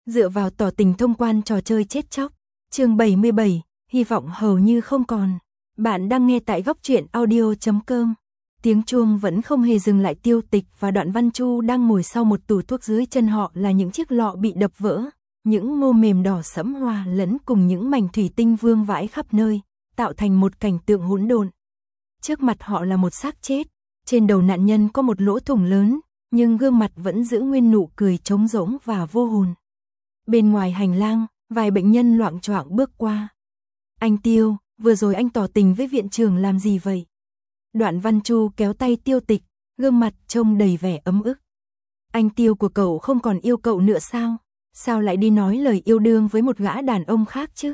dựa vào tỏ tình thông quan trò chơi chết chóc. Chương 77, hy vọng hầu như không còn. Bạn đang nghe tại goctruyện.audio.com. Tiếng chuông vẫn không hề dừng lại. Tiêu Tịch và Đoạn Văn Chu đang ngồi sau một tủ thuốc, dưới chân họ là những chiếc lọ bị đập vỡ, những ngô mềm đỏ sẫm hòa lẫn cùng những mảnh thủy tinh vương vãi khắp nơi, tạo thành một cảnh tượng hỗn độn. Trước mặt họ là một xác chết, trên đầu nạn nhân có một lỗ thủng lớn, nhưng gương mặt vẫn giữ nguyên nụ cười trống rỗng và vô hồn. Bên ngoài hành lang, vài bệnh nhân loạng choạng bước qua. Anh Tiêu, vừa rồi anh tỏ tình với viện trưởng làm gì vậy? Đoạn Văn Chu kéo tay Tiêu Tịch, gương mặt trông đầy vẻ ấm ức. Anh Tiêu của cậu không còn yêu cậu nữa sao? Sao lại đi nói lời yêu đương với một gã đàn ông khác chứ?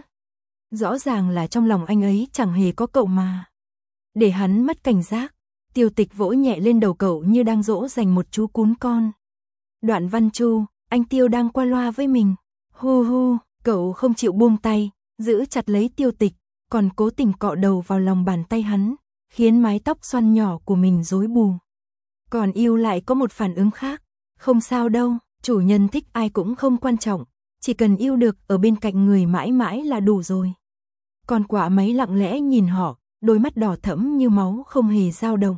Rõ ràng là trong lòng anh ấy chẳng hề có cậu mà. Để hắn mất cảnh giác, Tiêu Tịch vỗ nhẹ lên đầu cậu như đang dỗ dành một chú cún con. Đoạn Văn Chu, anh Tiêu đang qua loa với mình. Hu hu, cậu không chịu buông tay, giữ chặt lấy Tiêu Tịch, còn cố tình cọ đầu vào lòng bàn tay hắn, khiến mái tóc xoăn nhỏ của mình rối bù. Còn yêu lại có một phản ứng khác. Không sao đâu, chủ nhân thích ai cũng không quan trọng, chỉ cần yêu được ở bên cạnh người mãi mãi là đủ rồi. Còn quả máy lặng lẽ nhìn họ, đôi mắt đỏ thẫm như máu không hề dao động.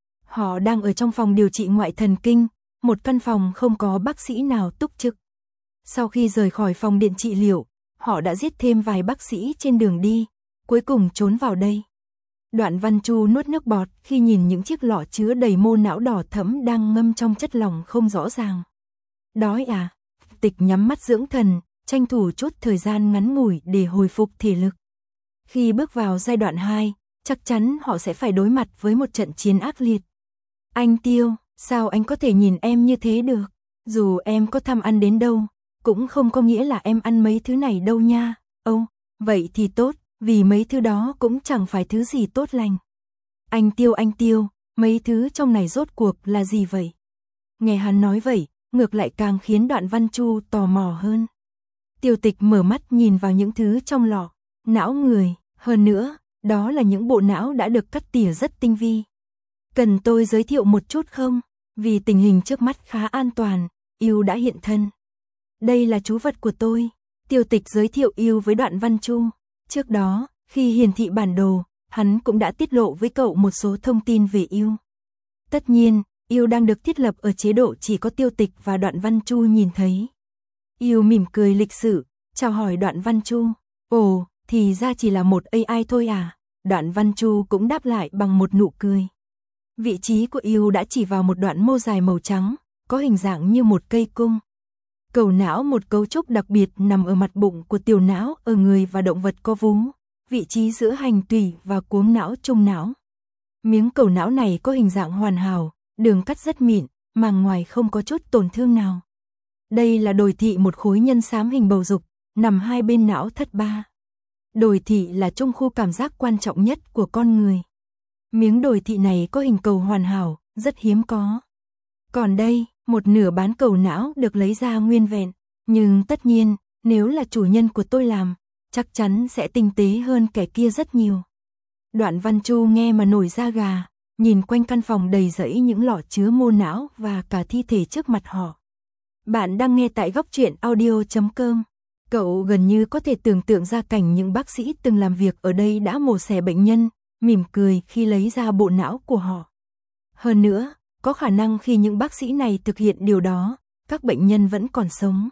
Họ đang ở trong phòng điều trị ngoại thần kinh, một căn phòng không có bác sĩ nào túc trực. Sau khi rời khỏi phòng điện trị liệu, họ đã giết thêm vài bác sĩ trên đường đi, cuối cùng trốn vào đây. Đoạn Văn Chu nuốt nước bọt khi nhìn những chiếc lọ chứa đầy mô não đỏ thẫm đang ngâm trong chất lỏng không rõ ràng. Đói à? Tịch nhắm mắt dưỡng thần, tranh thủ chút thời gian ngắn ngủi để hồi phục thể lực. Khi bước vào giai đoạn 2, chắc chắn họ sẽ phải đối mặt với một trận chiến ác liệt. Anh Tiêu, sao anh có thể nhìn em như thế được? Dù em có tham ăn đến đâu, cũng không có nghĩa là em ăn mấy thứ này đâu nha. Âu, vậy thì tốt, vì mấy thứ đó cũng chẳng phải thứ gì tốt lành. Anh Tiêu, mấy thứ trong này rốt cuộc là gì vậy? Nghe hắn nói vậy, ngược lại càng khiến Đoạn Văn Chu tò mò hơn. Tiêu Tịch mở mắt nhìn vào những thứ trong lọ, não người, hơn nữa, đó là những bộ não đã được cắt tỉa rất tinh vi. Cần tôi giới thiệu một chút không? Vì tình hình trước mắt khá an toàn, Yêu đã hiện thân. Đây là chú vật của tôi. Tiêu Tịch giới thiệu Yêu với Đoạn Văn Chu. Trước đó, khi hiển thị bản đồ, hắn cũng đã tiết lộ với cậu một số thông tin về Yêu. Tất nhiên, Yêu đang được thiết lập ở chế độ chỉ có Tiêu Tịch và Đoạn Văn Chu nhìn thấy. Yêu mỉm cười lịch sự, chào hỏi Đoạn Văn Chu. Ồ, thì ra chỉ là một AI thôi à? Đoạn Văn Chu cũng đáp lại bằng một nụ cười. Vị trí của Yêu đã chỉ vào một đoạn mô dài màu trắng, có hình dạng như một cây cung. Cầu não, một cấu trúc đặc biệt nằm ở mặt bụng của tiểu não ở người và động vật có vú, vị trí giữa hành tủy và cuống não trung não. Miếng cầu não này có hình dạng hoàn hảo, đường cắt rất mịn, màng ngoài không có chút tổn thương nào. Đây là đồi thị, một khối nhân xám hình bầu dục, nằm hai bên não thất ba. Đồi thị là trung khu cảm giác quan trọng nhất của con người. Miếng đồi thị này có hình cầu hoàn hảo, rất hiếm có. Còn đây, một nửa bán cầu não được lấy ra nguyên vẹn, nhưng tất nhiên, nếu là chủ nhân của tôi làm, chắc chắn sẽ tinh tế hơn kẻ kia rất nhiều. Đoạn Văn Chu nghe mà nổi da gà, nhìn quanh căn phòng đầy rẫy những lọ chứa mô não và cả thi thể trước mặt họ. Bạn đang nghe tại goctruyện.audio.com. Cậu gần như có thể tưởng tượng ra cảnh những bác sĩ từng làm việc ở đây đã mổ xẻ bệnh nhân, mỉm cười khi lấy ra bộ não của họ. Hơn nữa, có khả năng khi những bác sĩ này thực hiện điều đó, các bệnh nhân vẫn còn sống.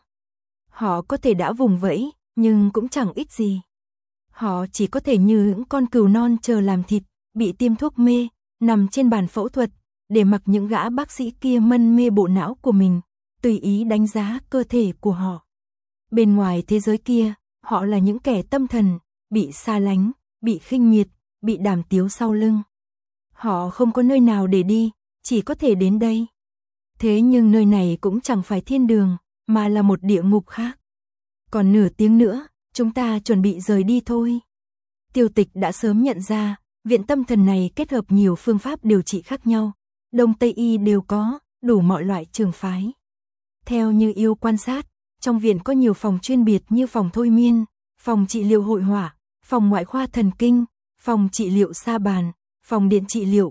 Họ có thể đã vùng vẫy, nhưng cũng chẳng ích gì. Họ chỉ có thể như những con cừu non chờ làm thịt, bị tiêm thuốc mê, nằm trên bàn phẫu thuật, để mặc những gã bác sĩ kia mân mê bộ não của mình, tùy ý đánh giá cơ thể của họ. Bên ngoài thế giới kia, họ là những kẻ tâm thần, bị xa lánh, bị khinh miệt, bị đàm tiếu sau lưng. Họ không có nơi nào để đi, chỉ có thể đến đây. Thế nhưng nơi này cũng chẳng phải thiên đường, mà là một địa ngục khác. Còn nửa tiếng nữa, chúng ta chuẩn bị rời đi thôi. Tiêu Tịch đã sớm nhận ra, viện tâm thần này kết hợp nhiều phương pháp điều trị khác nhau. Đông Tây Y đều có, đủ mọi loại trường phái. Theo như Yêu quan sát, trong viện có nhiều phòng chuyên biệt như phòng thôi miên, phòng trị liệu hội họa, phòng ngoại khoa thần kinh, phòng trị liệu sa bàn, phòng điện trị liệu,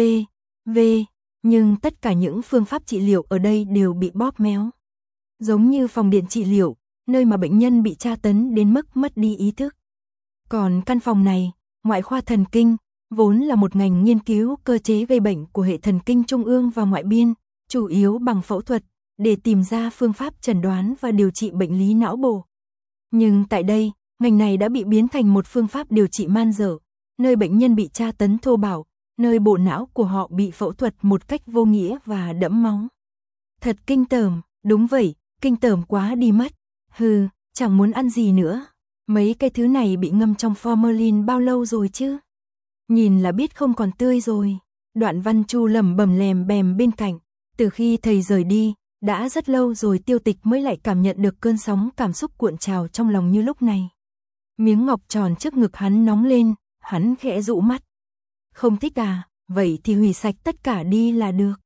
v.v. Nhưng tất cả những phương pháp trị liệu ở đây đều bị bóp méo. Giống như phòng điện trị liệu, nơi mà bệnh nhân bị tra tấn đến mức mất đi ý thức. Còn căn phòng này, ngoại khoa thần kinh, vốn là một ngành nghiên cứu cơ chế gây bệnh của hệ thần kinh trung ương và ngoại biên, chủ yếu bằng phẫu thuật, để tìm ra phương pháp chẩn đoán và điều trị bệnh lý não bộ. Nhưng tại đây, ngành này đã bị biến thành một phương pháp điều trị man dợ, nơi bệnh nhân bị tra tấn thô bạo, nơi bộ não của họ bị phẫu thuật một cách vô nghĩa và đẫm máu. Thật kinh tởm, đúng vậy, kinh tởm quá đi mất. Hừ, chẳng muốn ăn gì nữa. Mấy cái thứ này bị ngâm trong formalin bao lâu rồi chứ? Nhìn là biết không còn tươi rồi. Đoạn Văn Chu lẩm bẩm lèm bèm bên cạnh. Từ khi thầy rời đi, đã rất lâu rồi Tiêu Tịch mới lại cảm nhận được cơn sóng cảm xúc cuộn trào trong lòng như lúc này. Miếng ngọc tròn trước ngực hắn nóng lên, hắn khẽ dụ mắt. Không thích à, vậy thì hủy sạch tất cả đi là được.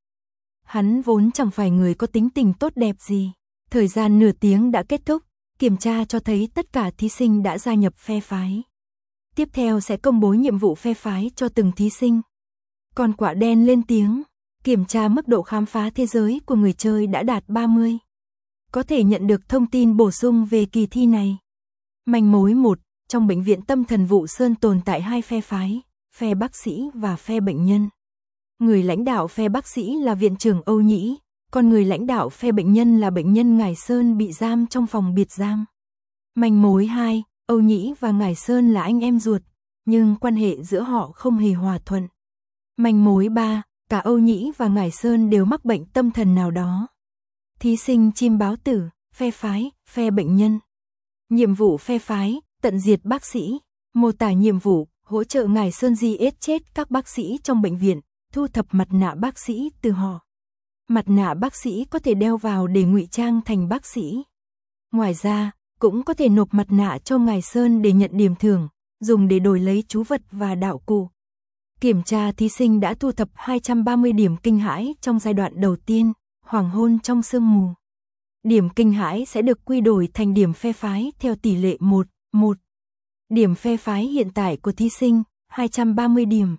Hắn vốn chẳng phải người có tính tình tốt đẹp gì. Thời gian nửa tiếng đã kết thúc, kiểm tra cho thấy tất cả thí sinh đã gia nhập phe phái. Tiếp theo sẽ công bố nhiệm vụ phe phái cho từng thí sinh. Còn quả đen lên tiếng, kiểm tra mức độ khám phá thế giới của người chơi đã đạt 30. Có thể nhận được thông tin bổ sung về kỳ thi này. Manh mối 1, trong bệnh viện tâm thần Vụ Sơn tồn tại 2 phe phái, phe bác sĩ và phe bệnh nhân. Người lãnh đạo phe bác sĩ là viện trưởng Âu Nhĩ, còn người lãnh đạo phe bệnh nhân là bệnh nhân Ngải Sơn bị giam trong phòng biệt giam. Manh mối 2, Âu Nhĩ và Ngải Sơn là anh em ruột, nhưng quan hệ giữa họ không hề hòa thuận. Manh mối 3, cả Âu Nhĩ và Ngải Sơn đều mắc bệnh tâm thần nào đó. Thí sinh chim báo tử, phe phái, phe bệnh nhân. Nhiệm vụ phe phái, tận diệt bác sĩ. Mô tả nhiệm vụ, hỗ trợ Ngải Sơn giết chết các bác sĩ trong bệnh viện, thu thập mặt nạ bác sĩ từ họ. Mặt nạ bác sĩ có thể đeo vào để ngụy trang thành bác sĩ. Ngoài ra, cũng có thể nộp mặt nạ cho Ngải Sơn để nhận điểm thưởng, dùng để đổi lấy trú vật và đạo cụ. Kiểm tra thí sinh đã thu thập 230 điểm kinh hãi trong giai đoạn đầu tiên, hoàng hôn trong sương mù. Điểm kinh hãi sẽ được quy đổi thành điểm phe phái theo tỷ lệ 1:1. Điểm phe phái hiện tại của thí sinh, 230 điểm.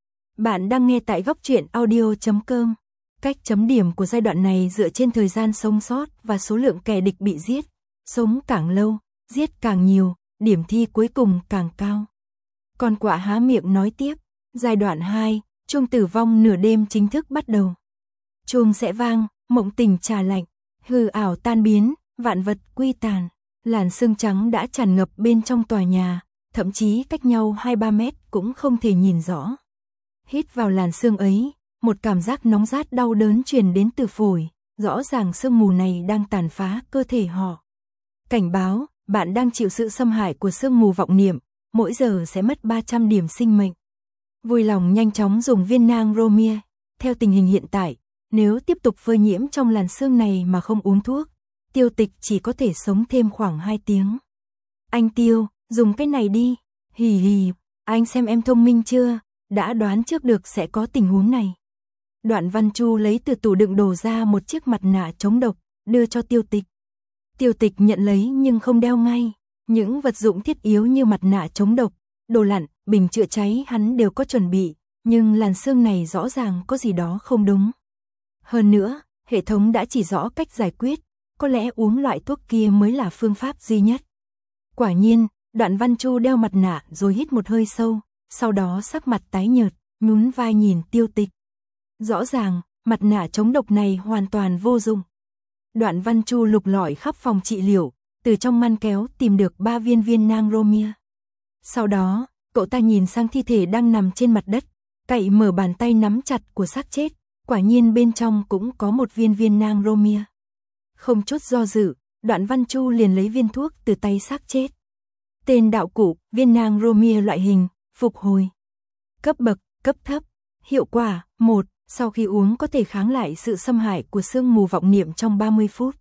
Bạn đang nghe tại góc truyện audio.com. Cách chấm điểm của giai đoạn này dựa trên thời gian sống sót và số lượng kẻ địch bị giết. Sống càng lâu, giết càng nhiều, điểm thi cuối cùng càng cao. Con quạ há miệng nói tiếp. Giai đoạn 2, chuông tử vong nửa đêm chính thức bắt đầu. Chuông sẽ vang, mộng tình trà lạnh, hư ảo tan biến, vạn vật quy tàn. Làn sương trắng đã tràn ngập bên trong tòa nhà, thậm chí cách nhau 2-3 mét cũng không thể nhìn rõ. Hít vào làn sương ấy, một cảm giác nóng rát đau đớn truyền đến từ phổi, rõ ràng sương mù này đang tàn phá cơ thể họ. Cảnh báo, bạn đang chịu sự xâm hại của sương mù vọng niệm, mỗi giờ sẽ mất 300 điểm sinh mệnh. Vui lòng nhanh chóng dùng viên nang Romia. Theo tình hình hiện tại, nếu tiếp tục phơi nhiễm trong làn sương này mà không uống thuốc, Tiêu Tịch chỉ có thể sống thêm khoảng 2 tiếng. Anh Tiêu, dùng cái này đi. Hì hì, anh xem em thông minh chưa, đã đoán trước được sẽ có tình huống này. Đoạn Văn Chu lấy từ tủ đựng đồ ra một chiếc mặt nạ chống độc, đưa cho Tiêu Tịch. Tiêu Tịch nhận lấy nhưng không đeo ngay. Những vật dụng thiết yếu như mặt nạ chống độc, đồ lặn, bình chữa cháy hắn đều có chuẩn bị, nhưng làn sương này rõ ràng có gì đó không đúng. Hơn nữa, hệ thống đã chỉ rõ cách giải quyết, có lẽ uống loại thuốc kia mới là phương pháp duy nhất. Quả nhiên, Đoạn Văn Chu đeo mặt nạ rồi hít một hơi sâu, sau đó sắc mặt tái nhợt, nhún vai nhìn Tiêu Tịch. Rõ ràng, mặt nạ chống độc này hoàn toàn vô dụng. Đoạn Văn Chu lục lọi khắp phòng trị liệu, từ trong ngăn kéo tìm được 3 viên nang Romia. Sau đó, cậu ta nhìn sang thi thể đang nằm trên mặt đất, cậy mở bàn tay nắm chặt của xác chết, quả nhiên bên trong cũng có một viên nang Romia. Không chút do dự, Đoạn Văn Chu liền lấy viên thuốc từ tay xác chết. Tên đạo cụ, viên nang Romia loại hình, phục hồi. Cấp bậc, cấp thấp. Hiệu quả, 1, sau khi uống có thể kháng lại sự xâm hại của sương mù vọng niệm trong 30 phút.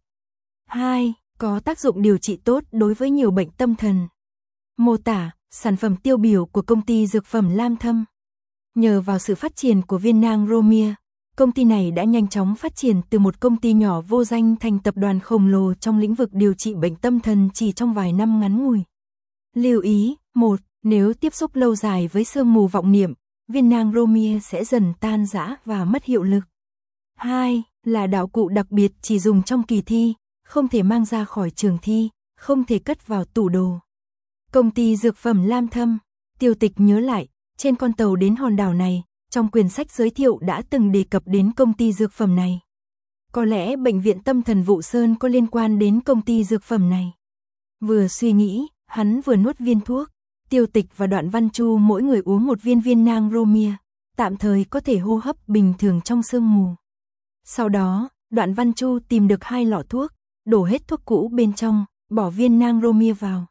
2, có tác dụng điều trị tốt đối với nhiều bệnh tâm thần. Mô tả, sản phẩm tiêu biểu của công ty dược phẩm Lam Thâm. Nhờ vào sự phát triển của viên nang Romia, công ty này đã nhanh chóng phát triển từ một công ty nhỏ vô danh thành tập đoàn khổng lồ trong lĩnh vực điều trị bệnh tâm thần chỉ trong vài năm ngắn ngủi. Lưu ý, 1, nếu tiếp xúc lâu dài với sương mù vọng niệm, viên nang Romia sẽ dần tan rã và mất hiệu lực. 2, là đạo cụ đặc biệt chỉ dùng trong kỳ thi, không thể mang ra khỏi trường thi, không thể cất vào tủ đồ. Công ty dược phẩm Lam Thâm, Tiêu Tịch nhớ lại, trên con tàu đến hòn đảo này, trong quyển sách giới thiệu đã từng đề cập đến công ty dược phẩm này. Có lẽ bệnh viện tâm thần Vụ Sơn có liên quan đến công ty dược phẩm này. Vừa suy nghĩ, hắn vừa nuốt viên thuốc. Tiêu Tịch và Đoạn Văn Chu mỗi người uống một viên nang Romia, tạm thời có thể hô hấp bình thường trong sương mù. Sau đó, Đoạn Văn Chu tìm được 2 lọ thuốc, đổ hết thuốc cũ bên trong, bỏ viên nang Romia vào.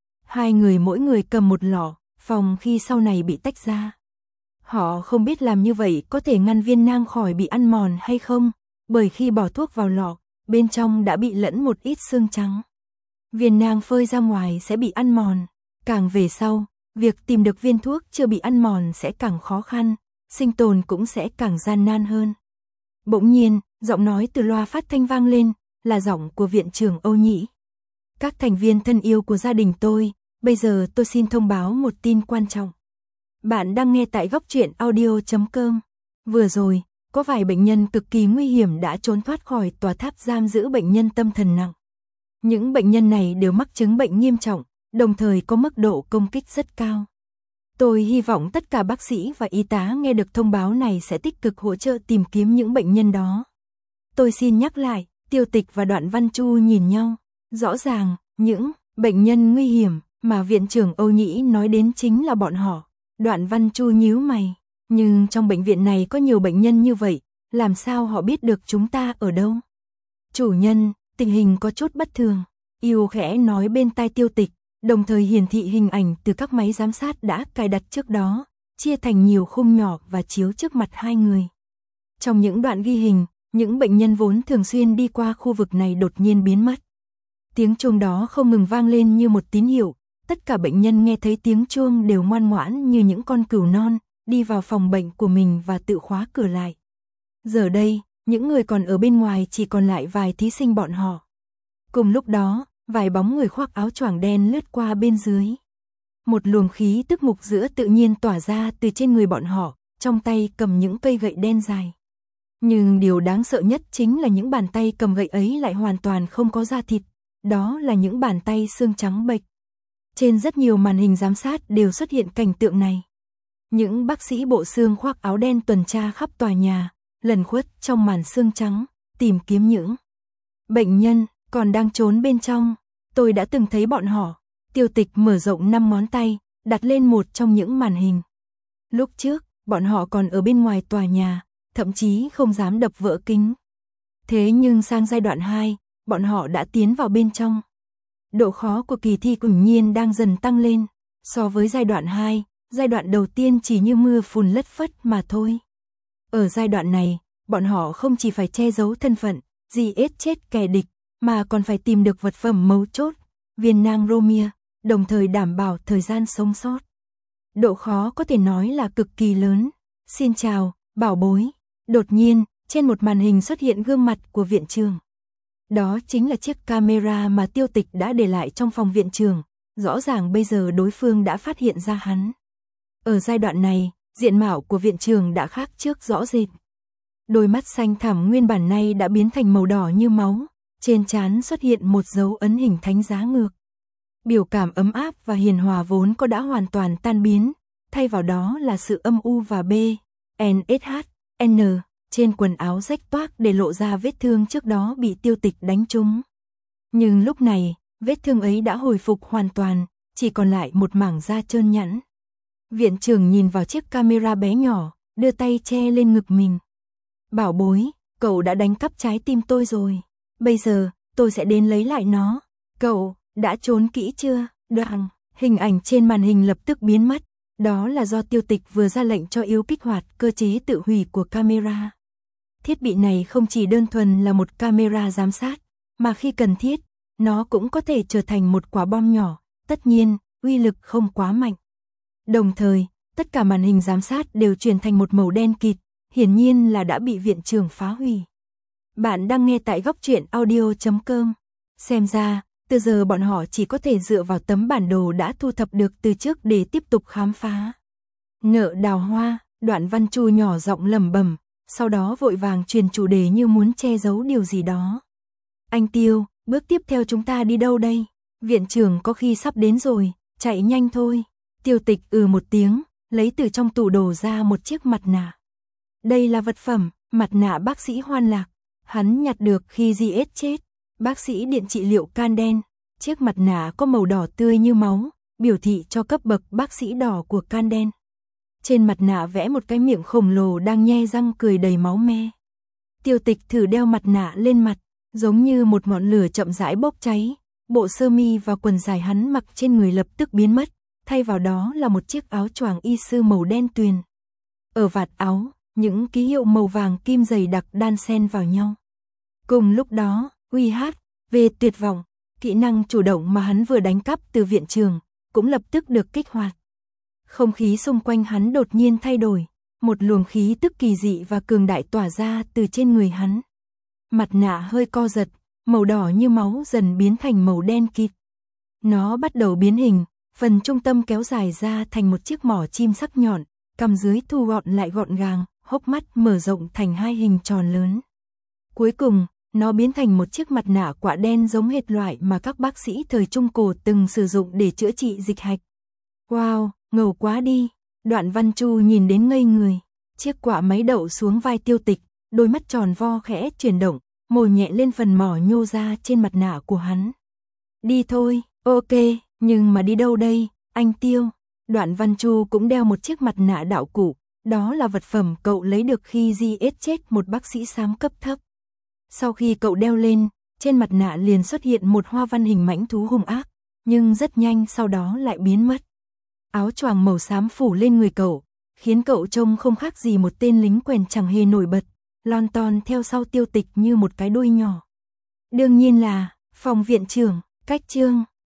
2 người mỗi người cầm một lọ, phòng khi sau này bị tách ra. Họ không biết làm như vậy có thể ngăn viên nang khỏi bị ăn mòn hay không, bởi khi bỏ thuốc vào lọ, bên trong đã bị lẫn một ít xương trắng. Viên nang phơi ra ngoài sẽ bị ăn mòn. Càng về sau, việc tìm được viên thuốc chưa bị ăn mòn sẽ càng khó khăn, sinh tồn cũng sẽ càng gian nan hơn. Bỗng nhiên, giọng nói từ loa phát thanh vang lên, là giọng của viện trưởng Âu Nhĩ. Các thành viên thân yêu của gia đình tôi, bây giờ tôi xin thông báo một tin quan trọng. Bạn đang nghe tại góc truyện audio.com. Vừa rồi, có vài bệnh nhân cực kỳ nguy hiểm đã trốn thoát khỏi tòa tháp giam giữ bệnh nhân tâm thần nặng. Những bệnh nhân này đều mắc chứng bệnh nghiêm trọng, đồng thời có mức độ công kích rất cao. Tôi hy vọng tất cả bác sĩ và y tá nghe được thông báo này sẽ tích cực hỗ trợ tìm kiếm những bệnh nhân đó. Tôi xin nhắc lại, Tiêu Tịch và Đoạn Văn Chu nhìn nhau. Rõ ràng, những bệnh nhân nguy hiểm mà viện trưởng Âu Nhĩ nói đến chính là bọn họ. Đoạn Văn Chu nhíu mày, nhưng trong bệnh viện này có nhiều bệnh nhân như vậy, làm sao họ biết được chúng ta ở đâu? Chủ nhân, tình hình có chút bất thường. Yêu khẽ nói bên tai Tiêu Tịch, đồng thời hiển thị hình ảnh từ các máy giám sát đã cài đặt trước đó, chia thành nhiều khung nhỏ và chiếu trước mặt 2 người. Trong những đoạn ghi hình, những bệnh nhân vốn thường xuyên đi qua khu vực này đột nhiên biến mất. Tiếng chuông đó không ngừng vang lên như một tín hiệu, tất cả bệnh nhân nghe thấy tiếng chuông đều ngoan ngoãn như những con cừu non, đi vào phòng bệnh của mình và tự khóa cửa lại. Giờ đây, những người còn ở bên ngoài chỉ còn lại vài thí sinh bọn họ. Cùng lúc đó, vài bóng người khoác áo choàng đen lướt qua bên dưới. Một luồng khí tức mục giữa tự nhiên tỏa ra từ trên người bọn họ, trong tay cầm những cây gậy đen dài. Nhưng điều đáng sợ nhất chính là những bàn tay cầm gậy ấy lại hoàn toàn không có da thịt, đó là những bàn tay xương trắng bệch. Trên rất nhiều màn hình giám sát đều xuất hiện cảnh tượng này. Những bác sĩ bộ xương khoác áo đen tuần tra khắp tòa nhà, lẩn khuất trong màn xương trắng, tìm kiếm những bệnh nhân còn đang trốn bên trong. Tôi đã từng thấy bọn họ. Tiêu Tịch mở rộng 5 ngón tay, đặt lên một trong những màn hình. Lúc trước, bọn họ còn ở bên ngoài tòa nhà, thậm chí không dám đập vỡ kính. Thế nhưng sang giai đoạn 2, bọn họ đã tiến vào bên trong. Độ khó của kỳ thi quả nhiên đang dần tăng lên. So với giai đoạn 2, giai đoạn đầu tiên chỉ như mưa phùn lất phất mà thôi. Ở giai đoạn này, bọn họ không chỉ phải che giấu thân phận, giết chết kẻ địch, mà còn phải tìm được vật phẩm mấu chốt, viên nang Romia, đồng thời đảm bảo thời gian sống sót. Độ khó có thể nói là cực kỳ lớn. Xin chào, bảo bối. Đột nhiên, trên một màn hình xuất hiện gương mặt của viện trưởng. Đó chính là chiếc camera mà Tiêu Tịch đã để lại trong phòng viện trưởng. Rõ ràng bây giờ đối phương đã phát hiện ra hắn. Ở giai đoạn này, diện mạo của viện trưởng đã khác trước rõ rệt. Đôi mắt xanh thẳm nguyên bản nay đã biến thành màu đỏ như máu. Trên trán xuất hiện một dấu ấn hình thánh giá ngược. Biểu cảm ấm áp và hiền hòa vốn có đã hoàn toàn tan biến, thay vào đó là sự âm u và N trên quần áo rách toác để lộ ra vết thương trước đó bị Tiêu Tịch đánh trúng. Nhưng lúc này, vết thương ấy đã hồi phục hoàn toàn, chỉ còn lại một mảng da trơn nhẵn. Viện trưởng nhìn vào chiếc camera bé nhỏ, đưa tay che lên ngực mình. Bảo bối, cậu đã đánh cắp trái tim tôi rồi. Bây giờ, tôi sẽ đến lấy lại nó. Cậu, đã trốn kỹ chưa? Đoạn, hình ảnh trên màn hình lập tức biến mất. Đó là do Tiêu Tịch vừa ra lệnh cho yếu kích hoạt cơ chế tự hủy của camera. Thiết bị này không chỉ đơn thuần là một camera giám sát, mà khi cần thiết, nó cũng có thể trở thành một quả bom nhỏ. Tất nhiên, uy lực không quá mạnh. Đồng thời, tất cả màn hình giám sát đều chuyển thành một màu đen kịt, hiển nhiên là đã bị viện trưởng phá hủy. Bạn đang nghe tại góc truyện audio.com. Xem ra, từ giờ bọn họ chỉ có thể dựa vào tấm bản đồ đã thu thập được từ trước để tiếp tục khám phá. Nợ đào hoa, Đoạn Văn Chu nhỏ giọng lẩm bẩm, sau đó vội vàng truyền chủ đề như muốn che giấu điều gì đó. Anh Tiêu, bước tiếp theo chúng ta đi đâu đây? Viện trưởng có khi sắp đến rồi, chạy nhanh thôi. Tiêu Tịch một tiếng, lấy từ trong tủ đồ ra một chiếc mặt nạ. Đây là vật phẩm, mặt nạ bác sĩ Hoan Lạc. Hắn nhặt được khi GS chết. Bác sĩ điện trị liệu can đen. Chiếc mặt nạ có màu đỏ tươi như máu, biểu thị cho cấp bậc bác sĩ đỏ của can đen. Trên mặt nạ vẽ một cái miệng khổng lồ đang nhe răng cười đầy máu me. Tiêu Tịch thử đeo mặt nạ lên mặt, giống như một ngọn lửa chậm rãi bốc cháy. Bộ sơ mi và quần dài hắn mặc trên người lập tức biến mất, thay vào đó là một chiếc áo choàng y sư màu đen tuyền. Ở vạt áo, những ký hiệu màu vàng kim dày đặc đan xen vào nhau. Cùng lúc đó, về tuyệt vọng, kỹ năng chủ động mà hắn vừa đánh cắp từ viện trường, cũng lập tức được kích hoạt. Không khí xung quanh hắn đột nhiên thay đổi, một luồng khí tức kỳ dị và cường đại tỏa ra từ trên người hắn. Mặt nạ hơi co giật, màu đỏ như máu dần biến thành màu đen kịt. Nó bắt đầu biến hình, phần trung tâm kéo dài ra thành một chiếc mỏ chim sắc nhọn, cằm dưới thu gọn lại gọn gàng, hốc mắt mở rộng thành hai hình tròn lớn. Cuối cùng, nó biến thành một chiếc mặt nạ quạ đen giống hệt loại mà các bác sĩ thời Trung Cổ từng sử dụng để chữa trị dịch hạch. Wow, ngầu quá đi. Đoạn Văn Chu nhìn đến ngây người. Chiếc quạ máy đậu xuống vai Tiêu Tịch, đôi mắt tròn vo khẽ chuyển động, mồi nhẹ lên phần mỏ nhô ra trên mặt nạ của hắn. Đi thôi, ok, nhưng mà đi đâu đây, anh Tiêu? Đoạn Văn Chu cũng đeo một chiếc mặt nạ đạo cụ, đó là vật phẩm cậu lấy được khi GS chết một bác sĩ xám cấp thấp. Sau khi cậu đeo lên, trên mặt nạ liền xuất hiện một hoa văn hình mãnh thú hung ác, nhưng rất nhanh sau đó lại biến mất. Áo choàng màu xám phủ lên người cậu, khiến cậu trông không khác gì một tên lính quèn chẳng hề nổi bật, lon ton theo sau Tiêu Tịch như một cái đuôi nhỏ. Đương nhiên là, phòng viện trưởng, cách chương.